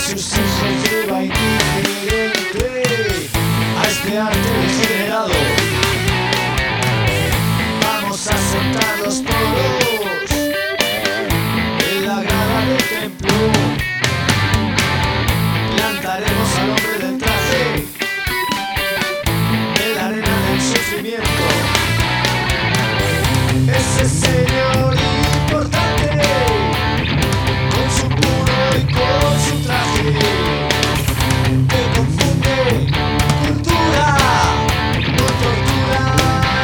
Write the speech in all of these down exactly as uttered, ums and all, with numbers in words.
sus hijos lleva indiferente a este arte degenerado. Vamos a sentar los poros en la grada del templo. Plantaremos al hombre del traje en la arena del sufrimiento. Ese señor importante, con su puro y con su traje, que confunde cultura con tortura.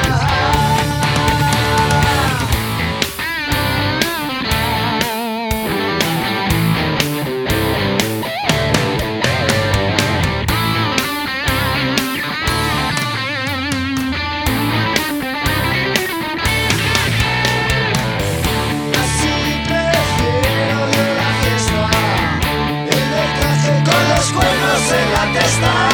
Así prefiero yo la fiesta, el del traje con los cuernos en la testa.